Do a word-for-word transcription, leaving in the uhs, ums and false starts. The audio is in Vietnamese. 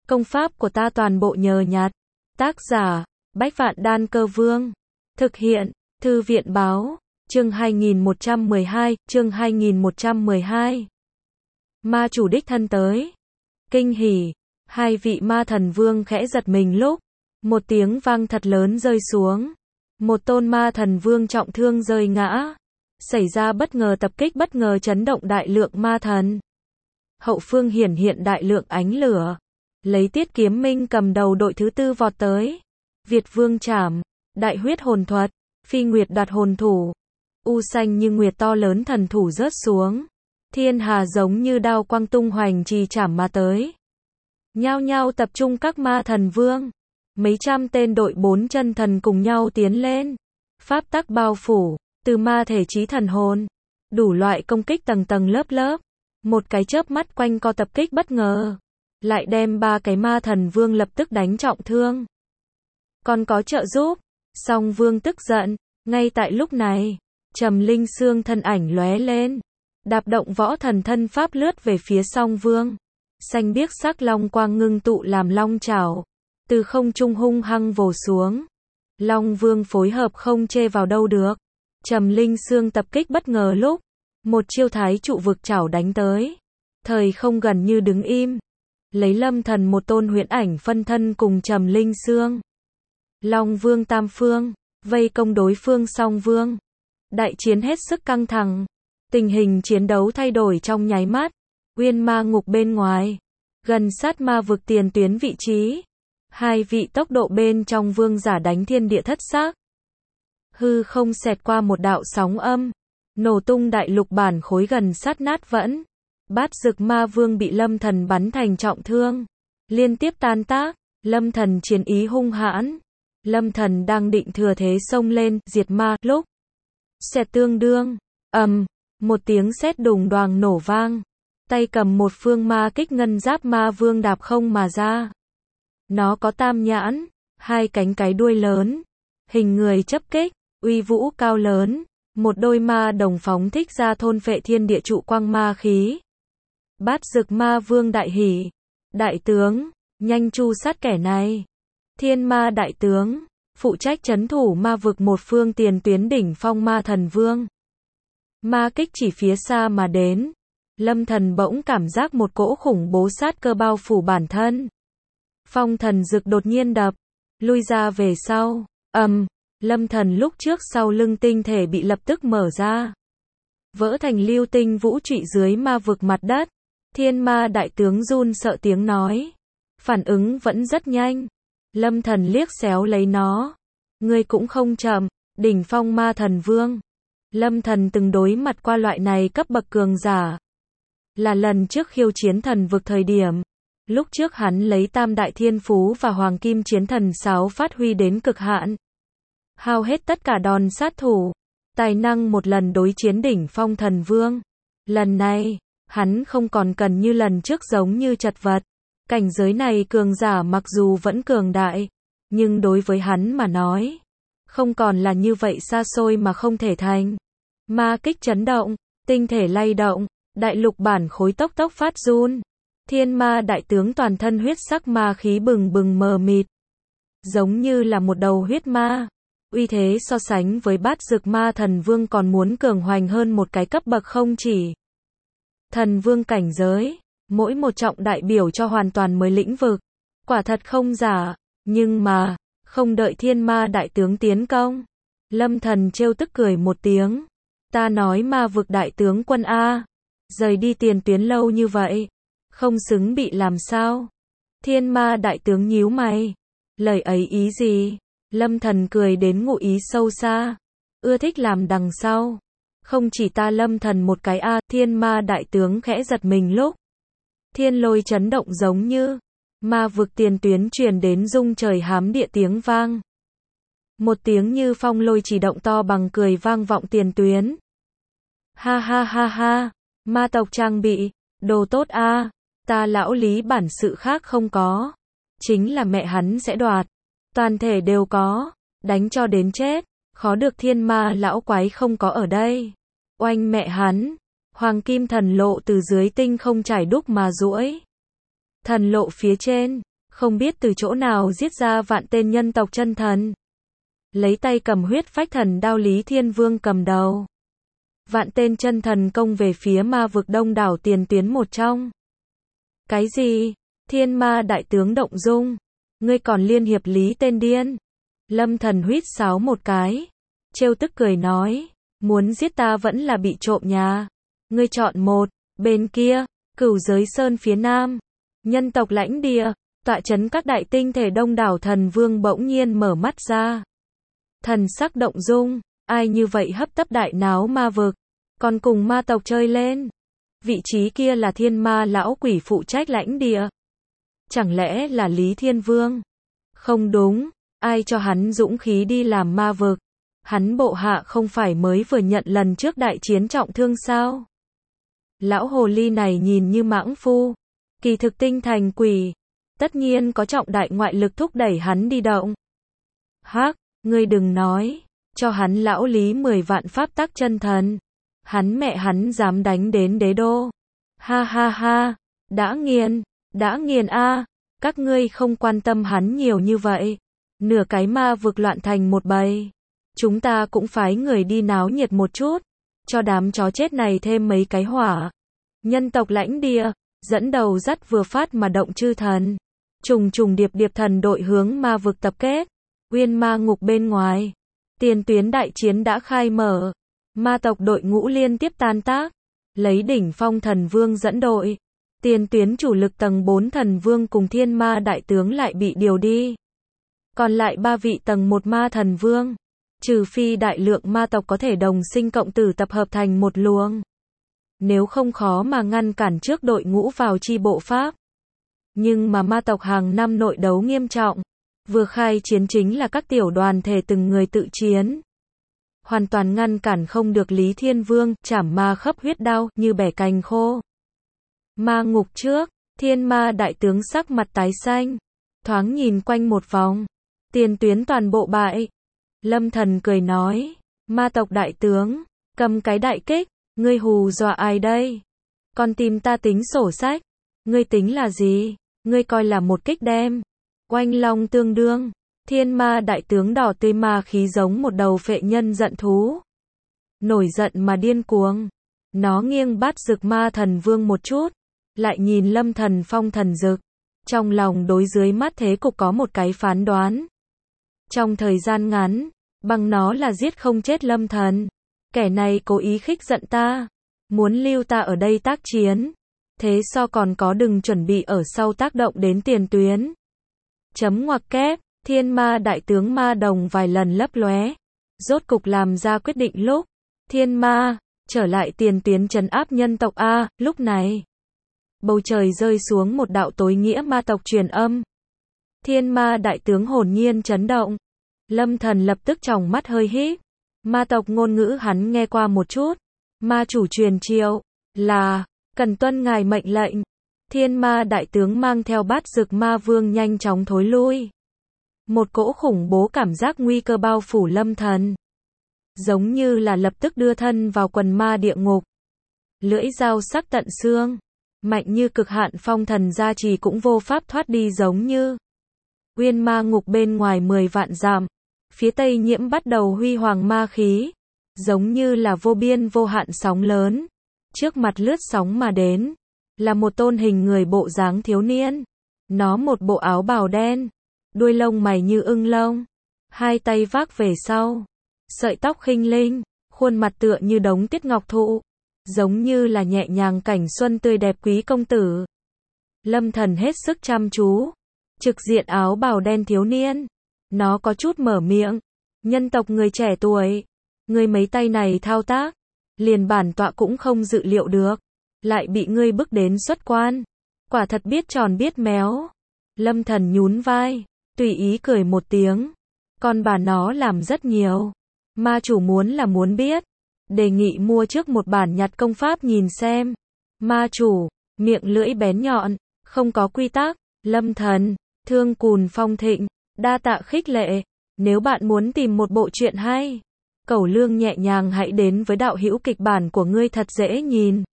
Công pháp của ta toàn bộ nhờ nhặt. Tác giả, Bách Vạn Đan Cơ Vương. Thực hiện, Thư viện Báo. Chương hai nghìn một trăm mười hai, chương hai nghìn một trăm mười hai. Ma chủ đích thân tới. Kinh hỉ, hai vị ma thần vương khẽ giật mình lúc một tiếng vang thật lớn rơi xuống. Một tôn ma thần vương trọng thương rơi ngã. Xảy ra bất ngờ tập kích bất ngờ chấn động đại lượng ma thần. Hậu phương hiển hiện đại lượng ánh lửa. Lấy Tiết Kiếm Minh cầm đầu đội thứ tư vọt tới. Việt Vương Trảm, Đại Huyết Hồn Thuật, Phi Nguyệt Đoạt Hồn Thủ. U xanh như nguyệt to lớn thần thủ rớt xuống. Thiên hà giống như đao quang tung hoành trì chảm mà tới. Nhao nhao tập trung các ma thần vương. Mấy trăm tên đội bốn chân thần cùng nhau tiến lên. Pháp tắc bao phủ, từ ma thể chí thần hồn. Đủ loại công kích tầng tầng lớp lớp. Một cái chớp mắt quanh co tập kích bất ngờ. Lại đem ba cái ma thần vương lập tức đánh trọng thương. Còn có trợ giúp. Song vương tức giận. Ngay tại lúc này, Trầm Linh Xương thân ảnh lóe lên. Đạp động võ thần thân pháp lướt về phía song vương. Xanh biếc sắc long quang ngưng tụ làm long chảo. Từ không trung hung hăng vồ xuống. Long vương phối hợp không chê vào đâu được. Trầm Linh Xương tập kích bất ngờ lúc. Một chiêu thái trụ vực chảo đánh tới. Thời không gần như đứng im. Lấy Lâm Thần một tôn huyễn ảnh phân thân cùng Trầm Linh Xương. Long vương tam phương. Vây công đối phương song vương. Đại chiến hết sức căng thẳng. Tình hình chiến đấu thay đổi trong nháy mắt. Uyên ma ngục bên ngoài. Gần sát ma vực tiền tuyến vị trí. Hai vị tốc độ bên trong vương giả đánh thiên địa thất xác. Hư không xẹt qua một đạo sóng âm. Nổ tung đại lục bản khối gần sát nát vẫn. Bát Dực Ma Vương bị Lâm Thần bắn thành trọng thương. Liên tiếp tan tác. Lâm Thần chiến ý hung hãn. Lâm Thần đang định thừa thế xông lên, diệt ma, lúc. Xẹt tương đương. ầm, một tiếng sét đùng đoàng nổ vang. Tay cầm một phương ma kích ngân giáp ma vương đạp không mà ra. Nó có tam nhãn, hai cánh cái đuôi lớn. Hình người chấp kích, uy vũ cao lớn. Một đôi ma đồng phóng thích ra thôn phệ thiên địa trụ quang ma khí. Bát Dực Ma Vương đại hỉ. Đại tướng, nhanh chu sát kẻ này. Thiên ma đại tướng, phụ trách trấn thủ ma vực một phương tiền tuyến đỉnh phong ma thần vương. Ma kích chỉ phía xa mà đến. Lâm Thần bỗng cảm giác một cỗ khủng bố sát cơ bao phủ bản thân. Phong thần dực đột nhiên đập, lui ra về sau. ầm, Lâm Thần lúc trước sau lưng tinh thể bị lập tức mở ra. Vỡ thành lưu tinh vũ trụy dưới ma vực mặt đất. Thiên ma đại tướng run sợ tiếng nói. Phản ứng vẫn rất nhanh. Lâm Thần liếc xéo lấy nó. Ngươi cũng không chậm, đỉnh phong ma thần vương. Lâm Thần từng đối mặt qua loại này cấp bậc cường giả. Là lần trước khiêu chiến thần vực thời điểm. Lúc trước hắn lấy tam đại thiên phú và hoàng kim chiến thần sáo phát huy đến cực hạn. Hao hết tất cả đòn sát thủ. Tài năng một lần đối chiến đỉnh phong thần vương. Lần này, hắn không còn cần như lần trước giống như chật vật. Cảnh giới này cường giả mặc dù vẫn cường đại. Nhưng đối với hắn mà nói. Không còn là như vậy xa xôi mà không thể thành. Ma kích chấn động. Tinh thể lay động. Đại lục bản khối tốc tốc phát run. Thiên ma đại tướng toàn thân huyết sắc ma khí bừng bừng mờ mịt. Giống như là một đầu huyết ma. Uy thế so sánh với Bát Dực Ma thần vương còn muốn cường hoành hơn một cái cấp bậc không chỉ. Thần vương cảnh giới. Mỗi một trọng đại biểu cho hoàn toàn mới lĩnh vực. Quả thật không giả. Nhưng mà, không đợi thiên ma đại tướng tiến công. Lâm Thần trêu tức cười một tiếng. Ta nói ma vực đại tướng quân A. Rời đi tiền tuyến lâu như vậy. Không xứng bị làm sao. Thiên ma đại tướng nhíu mày. Lời ấy ý gì? Lâm Thần cười đến ngụ ý sâu xa. Ưa thích làm đằng sau. Không chỉ ta Lâm Thần một cái A. Thiên ma đại tướng khẽ giật mình lúc. Thiên lôi chấn động giống như. Ma vực tiền tuyến truyền đến rung trời hám địa tiếng vang. Một tiếng như phong lôi chỉ động to bằng cười vang vọng tiền tuyến. Ha ha ha ha. Ma tộc trang bị. Đồ tốt A. Ta lão Lý bản sự khác không có. Chính là mẹ hắn sẽ đoạt. Toàn thể đều có. Đánh cho đến chết. Khó được thiên ma lão quái không có ở đây. Oanh mẹ hắn. Hoàng kim thần lộ từ dưới tinh không trải đúc mà duỗi. Thần lộ phía trên, không biết từ chỗ nào giết ra vạn tên nhân tộc chân thần. Lấy tay cầm huyết phách thần đao Lý Thiên Vương cầm đầu. Vạn tên chân thần công về phía ma vực đông đảo tiền tuyến một trong. Cái gì? Thiên ma đại tướng động dung. Ngươi còn liên hiệp Lý tên điên. Lâm Thần huýt sáo một cái. Trêu tức cười nói. Muốn giết ta vẫn là bị trộm nhà. Ngươi chọn một. Bên kia, Cửu Giới Sơn phía nam. Nhân tộc lãnh địa. Tọa trấn các đại tinh thể đông đảo thần vương bỗng nhiên mở mắt ra. Thần sắc động dung. Ai như vậy hấp tấp đại náo ma vực. Còn cùng ma tộc chơi lên. Vị trí kia là thiên ma lão quỷ phụ trách lãnh địa. Chẳng lẽ là Lý Thiên Vương? Không đúng. Ai cho hắn dũng khí đi làm ma vực? Hắn bộ hạ không phải mới vừa nhận lần trước đại chiến trọng thương sao? Lão hồ ly này nhìn như mãng phu. Kỳ thực tinh thành quỷ. Tất nhiên có trọng đại ngoại lực thúc đẩy hắn đi động. Hắc, ngươi đừng nói. Cho hắn lão Lý mười vạn pháp tắc chân thần. Hắn mẹ hắn dám đánh đến đế đô. Ha ha ha. Đã nghiền. Đã nghiền a. Các ngươi không quan tâm hắn nhiều như vậy. Nửa cái ma vực loạn thành một bầy. Chúng ta cũng phái người đi náo nhiệt một chút. Cho đám chó chết này thêm mấy cái hỏa. Nhân tộc lãnh địa. Dẫn đầu dắt vừa phát mà động chư thần. Trùng trùng điệp điệp thần đội hướng ma vực tập kết. Uyên ma ngục bên ngoài. Tiền tuyến đại chiến đã khai mở. Ma tộc đội ngũ liên tiếp tan tác. Lấy đỉnh phong thần vương dẫn đội. Tiền tuyến chủ lực tầng bốn thần vương cùng thiên ma đại tướng lại bị điều đi. Còn lại ba vị tầng một ma thần vương. Trừ phi đại lượng ma tộc có thể đồng sinh cộng tử tập hợp thành một luồng. Nếu không khó mà ngăn cản trước đội ngũ vào chi bộ pháp. Nhưng mà ma tộc hàng năm nội đấu nghiêm trọng. Vừa khai chiến chính là các tiểu đoàn thể từng người tự chiến. Hoàn toàn ngăn cản không được Lý Thiên Vương, chảm ma khấp huyết đao, như bẻ cành khô. Ma ngục trước, thiên ma đại tướng sắc mặt tái xanh. Thoáng nhìn quanh một vòng. Tiền tuyến toàn bộ bại. Lâm Thần cười nói. Ma tộc đại tướng, cầm cái đại kích. Ngươi hù dọa ai đây? Còn tìm ta tính sổ sách. Ngươi tính là gì? Ngươi coi là một kích đem. Oanh long tương đương. Thiên ma đại tướng đỏ tươi ma khí giống một đầu phệ nhân giận thú. Nổi giận mà điên cuồng. Nó nghiêng bắt rực ma thần vương một chút. Lại nhìn Lâm Thần phong thần dực. Trong lòng đối dưới mắt thế cục có một cái phán đoán. Trong thời gian ngắn, bằng nó là giết không chết Lâm Thần. Kẻ này cố ý khích giận ta. Muốn lưu ta ở đây tác chiến. Thế so còn có đừng chuẩn bị ở sau tác động đến tiền tuyến. Chấm ngoặc kép. Thiên ma đại tướng ma đồng vài lần lấp lóe. Rốt cục làm ra quyết định lúc. Thiên ma, trở lại tiền tuyến trấn áp nhân tộc A, lúc này. Bầu trời rơi xuống một đạo tối nghĩa ma tộc truyền âm. Thiên ma đại tướng hồn nhiên chấn động. Lâm Thần lập tức tròng mắt hơi híp. Ma tộc ngôn ngữ hắn nghe qua một chút. Ma chủ truyền triệu, là, cần tuân ngài mệnh lệnh. Thiên ma đại tướng mang theo bát rực ma vương nhanh chóng thối lui. Một cỗ khủng bố cảm giác nguy cơ bao phủ Lâm Thần. Giống như là lập tức đưa thân vào quần ma địa ngục. Lưỡi dao sắc tận xương. Mạnh như cực hạn phong thần gia trì cũng vô pháp thoát đi giống như. Uyên ma ngục bên ngoài mười vạn dặm. Phía tây nhiễm bắt đầu huy hoàng ma khí. Giống như là vô biên vô hạn sóng lớn. Trước mặt lướt sóng mà đến. Là một tôn hình người bộ dáng thiếu niên. Nó một bộ áo bào đen. Đuôi lông mày như ưng lông. Hai tay vác về sau. Sợi tóc khinh linh. Khuôn mặt tựa như đống tiết ngọc thụ. Giống như là nhẹ nhàng cảnh xuân tươi đẹp quý công tử. Lâm Thần hết sức chăm chú. Trực diện áo bào đen thiếu niên. Nó có chút mở miệng. Nhân tộc người trẻ tuổi. Ngươi mấy tay này thao tác. Liền bản tọa cũng không dự liệu được. Lại bị ngươi bức đến xuất quan. Quả thật biết tròn biết méo. Lâm Thần nhún vai. Tùy ý cười một tiếng. Con bà nó làm rất nhiều. Ma chủ muốn là muốn biết. Đề nghị mua trước một bản nhặt công pháp nhìn xem. Ma chủ, miệng lưỡi bén nhọn, không có quy tắc. Lâm Thần, thương cùn phong thịnh, đa tạ khích lệ. Nếu bạn muốn tìm một bộ truyện hay, cẩu lương nhẹ nhàng hãy đến với đạo hữu kịch bản của ngươi thật dễ nhìn.